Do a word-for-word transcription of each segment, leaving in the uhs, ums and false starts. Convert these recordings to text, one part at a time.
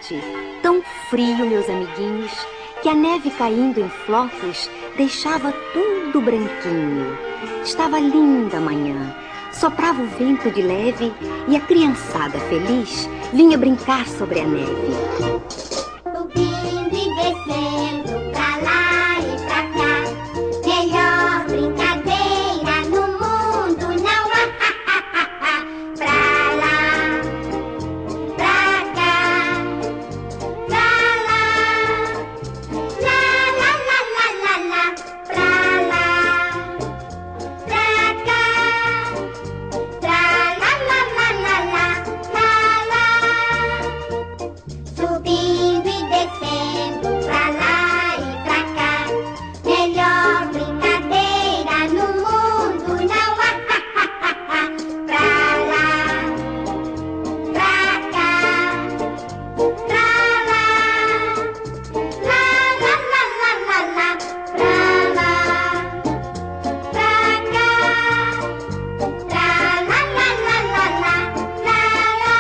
quente, tão frio, meus amiguinhos, que a neve caindo em flocos deixava tudo branquinho. Estava linda a manhã, soprava o vento de leve e a criançada feliz vinha brincar sobre a neve. Subindo e descendo pra lá e pra cá, melhor brincadeira no mundo não há. Pra lá, pra cá, pra lá, lá, lá, lá, lá, lá, lá, pra lá, pra cá, pra lá, lá, lá, lá, lá, lá, lá. Subindo e descendo pra lá e pra cá, melhor brincadeira no mundo não há. Pra lá, pra cá, pra lá, lá, lá, lá, lá, lá, lá, pra lá, pra cá, pra lá, lá, lá, lá, lá, lá, lá.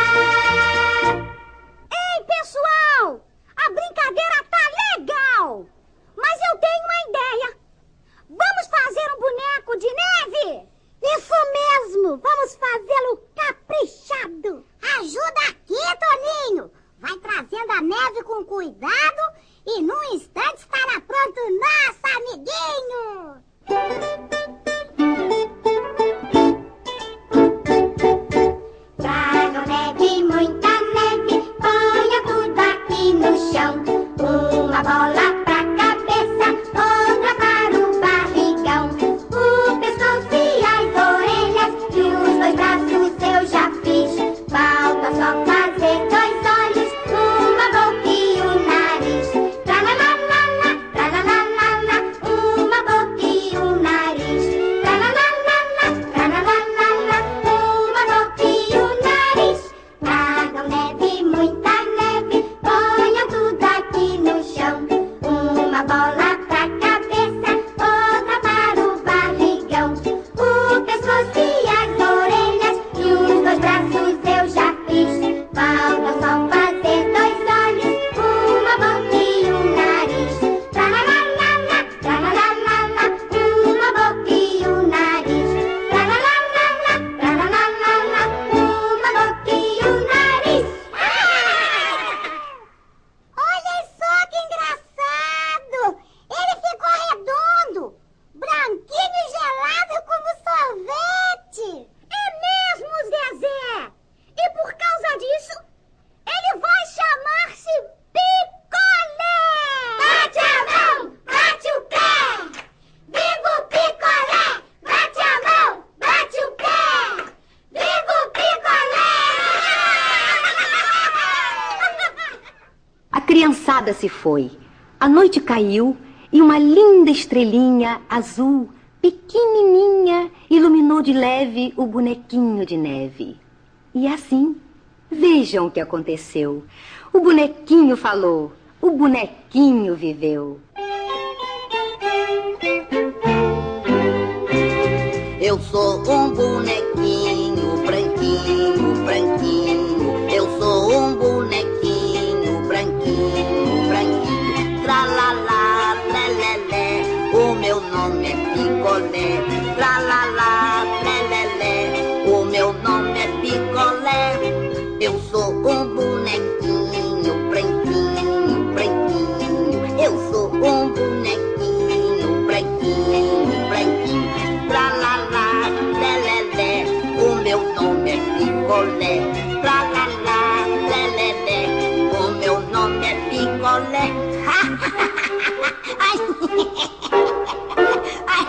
Ei, pessoal! A brincadeira tá legal! Mas eu tenho uma ideia! Vamos fazer um boneco de neve? Isso mesmo! Vamos fazê-lo caprichado! Ajuda aqui, Toninho! Vai trazendo a neve com cuidado e num instante estará pronto o nosso amiguinho! Tragam neve, muita neve, ponha tudo aqui no chão. Uma bola pra cabeça, outra para o barrigão. O pescoço e as orelhas e os dois braços eu já fiz. Falta só fazer dois olhos, uma boca e o nariz. Tralalala, tralalala, uma boca e o nariz. Tralalala, tralalala, uma boca e o nariz. Tragam neve, muita neve, ponham tudo aqui no chão. Uma bola pra cabeça, outra para o barrigão. O pescoço e as orelhas e os dois braços eu já fiz. Falta só fazer dois olhos, uma boca e o nariz. Tralalala, tralalala, uma boca e o nariz. Tralalala, tralalala, uma boca e o nariz. Olha só que engraçado! Ele ficou redondo, branquinho e gelado como sorvete. É mesmo, Zezé! E por causa disso, ele vai chamar-se Picolé! Bate a mão, bate o pé! Viva o Picolé! Bate a mão, bate o pé! Viva o Picolé! A criançada se foi. A noite caiu e uma linda estrelinha azul, pequenininha, iluminou de leve o bonequinho de neve. E assim, vejam o que aconteceu. O bonequinho falou, o bonequinho viveu. Eu sou um bonequinho branquinho, branquinho. Eu sou um bonequinho branquinho, branquinho. Tralalá, trelelé, o meu nome é Picolé. Tralalá, trelelé, o meu nome é Picolé. Eu sou um bonequinho branquinho, branquinho. Eu sou um bonequinho branquinho, branquinho. Tralalá, trelelé, o meu nome é Picolé. Tralalá, trelelé, o meu nome é Picolé. Ai. Ai.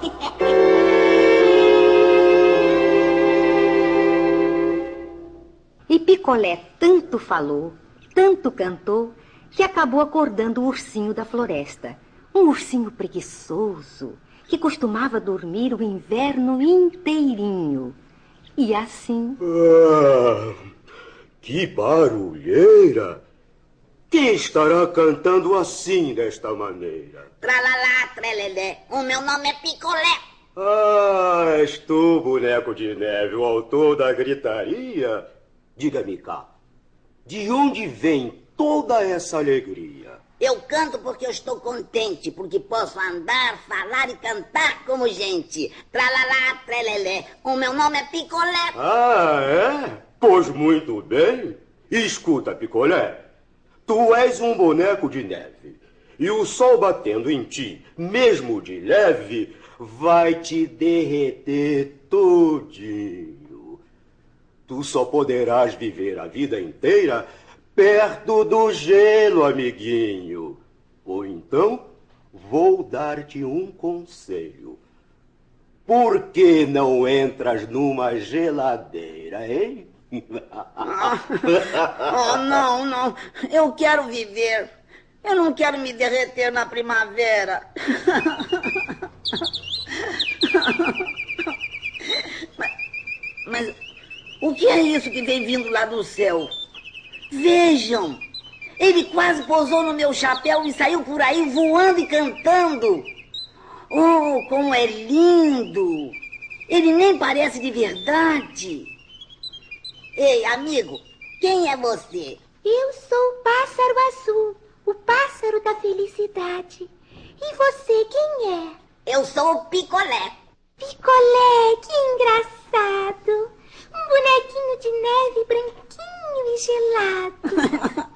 E Picolé tanto falou, tanto cantou, que acabou acordando o ursinho da floresta. Um ursinho preguiçoso, que costumava dormir o inverno inteirinho. E assim... Ah, que barulheira! Quem estará cantando assim, desta maneira? Tralalá, trelelé, o meu nome é Picolé. Ah, és tu, boneco de neve, o autor da gritaria? Diga-me cá, de onde vem toda essa alegria? Eu canto porque eu estou contente, porque posso andar, falar e cantar como gente. Tralalá, trelelé, o meu nome é Picolé. Ah, é? Pois muito bem. Escuta, Picolé, tu és um boneco de neve, e o sol batendo em ti, mesmo de leve, vai te derreter todinho. Tu só poderás viver a vida inteira perto do gelo, amiguinho. Ou então, vou dar-te um conselho. Por que não entras numa geladeira, hein? Ah, oh, não, não. Eu quero viver. Eu não quero me derreter na primavera. Mas, mas o que é isso que vem vindo lá do céu? Vejam, ele quase pousou no meu chapéu e saiu por aí voando e cantando. Oh, como é lindo! Ele nem parece de verdade. Ei, amigo, quem é você? Eu sou o pássaro azul, o pássaro da felicidade. E você, quem é? Eu sou o Picolé. Picolé, que engraçado. Um bonequinho de neve branquinho e gelado.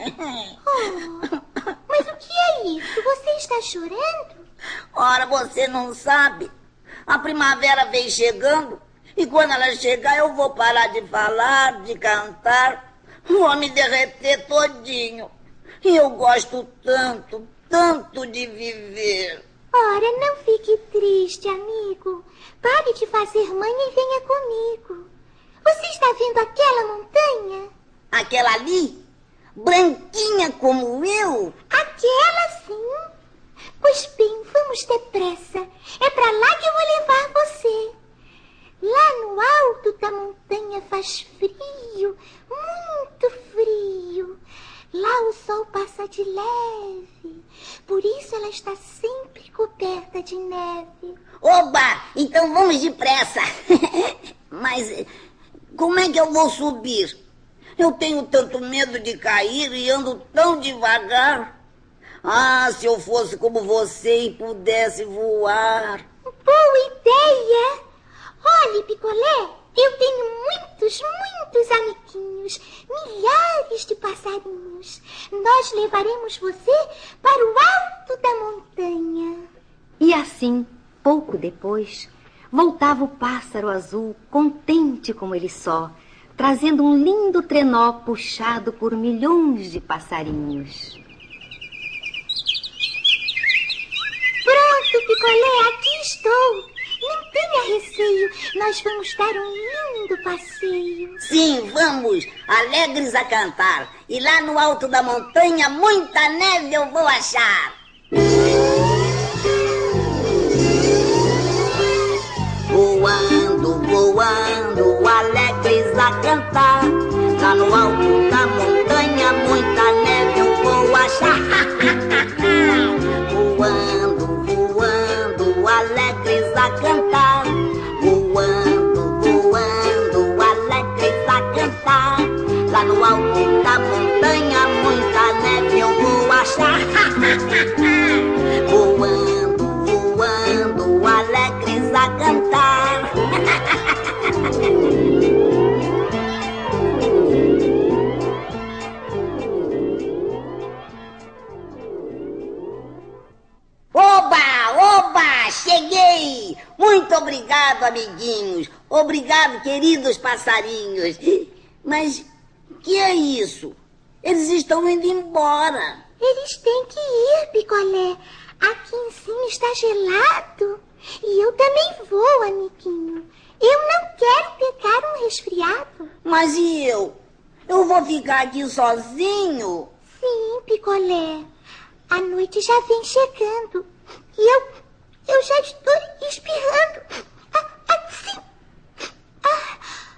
Oh, mas o que é isso? Você está chorando? Ora, você não sabe. A primavera vem chegando e quando ela chegar eu vou parar de falar, de cantar. Vou me derreter todinho. E eu gosto tanto, tanto de viver. Ora, não fique triste, amigo. Pare de fazer manha e venha comigo. Você está vendo aquela montanha? Aquela ali? Branquinha como eu? Aquela sim. Pois bem, vamos depressa. É para lá que eu vou levar você. Lá no alto da montanha faz frio, muito frio. Lá o sol passa de leve. Por isso ela está sempre coberta de neve. Oba! Então vamos depressa. Mas como é que eu vou subir? Eu tenho tanto medo de cair e ando tão devagar. Ah, se eu fosse como você e pudesse voar. Boa ideia! Olhe, Picolé, eu tenho muitos, muitos amiguinhos, milhares de passarinhos. Nós levaremos você para o alto da montanha. E assim, pouco depois, voltava o pássaro azul, contente como ele só, trazendo um lindo trenó puxado por milhões de passarinhos. Pronto, Picolé, aqui estou. Não tenha receio, nós vamos dar um lindo passeio. Sim, vamos, alegres a cantar. E lá no alto da montanha, muita neve eu vou achar. Voando, voando, alegres a cantar. Lá no alto da montanha, muita neve eu vou achar. Voando, voando, alegres a cantar. Voando, voando, alegres a cantar. Lá no alto da montanha, muita neve eu vou achar. Voando, voando, alegres a cantar. Oba, oba, cheguei! Muito obrigado, amiguinhos. Obrigado, queridos passarinhos. Mas que é isso? Eles estão indo embora. Eles têm que ir, Picolé. Aqui em cima está gelado. E eu também vou, amiguinho. Eu não quero pegar um resfriado. Mas e eu? Eu vou ficar aqui sozinho? Sim, Picolé. A noite já vem chegando. E eu, eu já estou espirrando. Ah, assim. Ah,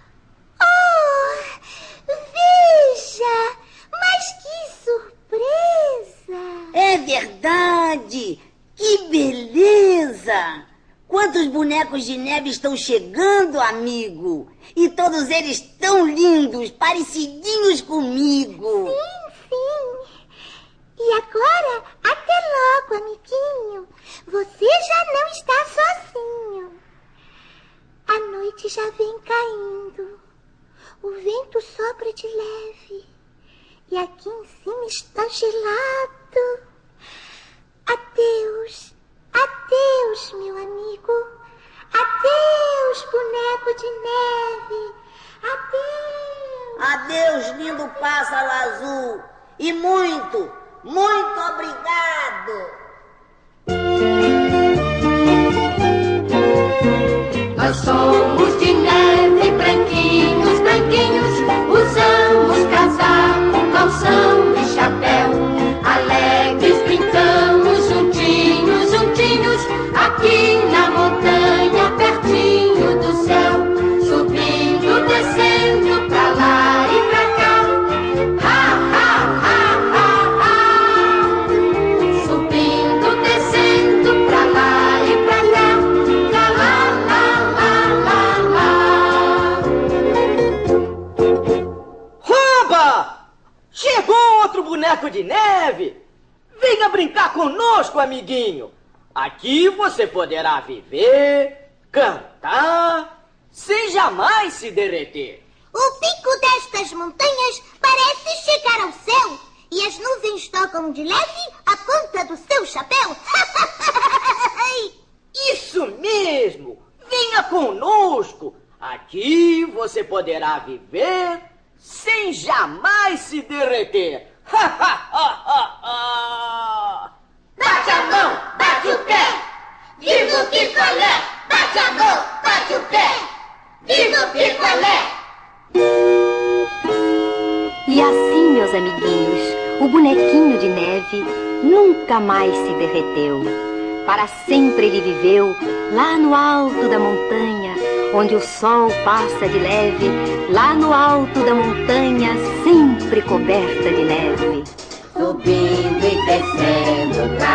oh, veja! Mas que surpresa! É verdade! Que beleza! Quantos bonecos de neve estão chegando, amigo? E todos eles tão lindos, parecidinhos comigo. Sim, sim. E agora, até logo, amiguinho. Você já não está sozinho. A noite já vem caindo. O vento sopra de leve. E aqui em cima está gelado. Adeus, adeus, meu amigo. Adeus, boneco de neve. Adeus. Adeus, lindo pássaro azul. E muito, muito obrigado. Nós somos de neve, branquinhos, branquinhos. Usamos casaco, calção e chapéu. Alegres brincamos juntinhos, juntinhos. Aqui na montanha, pertinho do céu. Subindo, descendo, pra lá e pra cá. Ha, ha, ha, ha, ha. Subindo, descendo, pra lá e pra cá. Lá, lá, lá, lá, lá. Ramba! Chegou outro boneco de neve! Venha brincar conosco, amiguinho! Aqui você poderá viver, cantar, sem jamais se derreter. O pico destas montanhas parece chegar ao céu. E as nuvens tocam de leve a ponta do seu chapéu. Isso mesmo! Venha conosco! Aqui você poderá viver sem jamais se derreter. Bate a mão, bate o pé. Viva o picolé! Bate a mão, bate o pé. Viva o picolé! E assim, meus amiguinhos, o bonequinho de neve nunca mais se derreteu. Para sempre ele viveu lá no alto da montanha, onde o sol passa de leve, lá no alto da montanha, sempre coberta de neve. Subindo e descendo.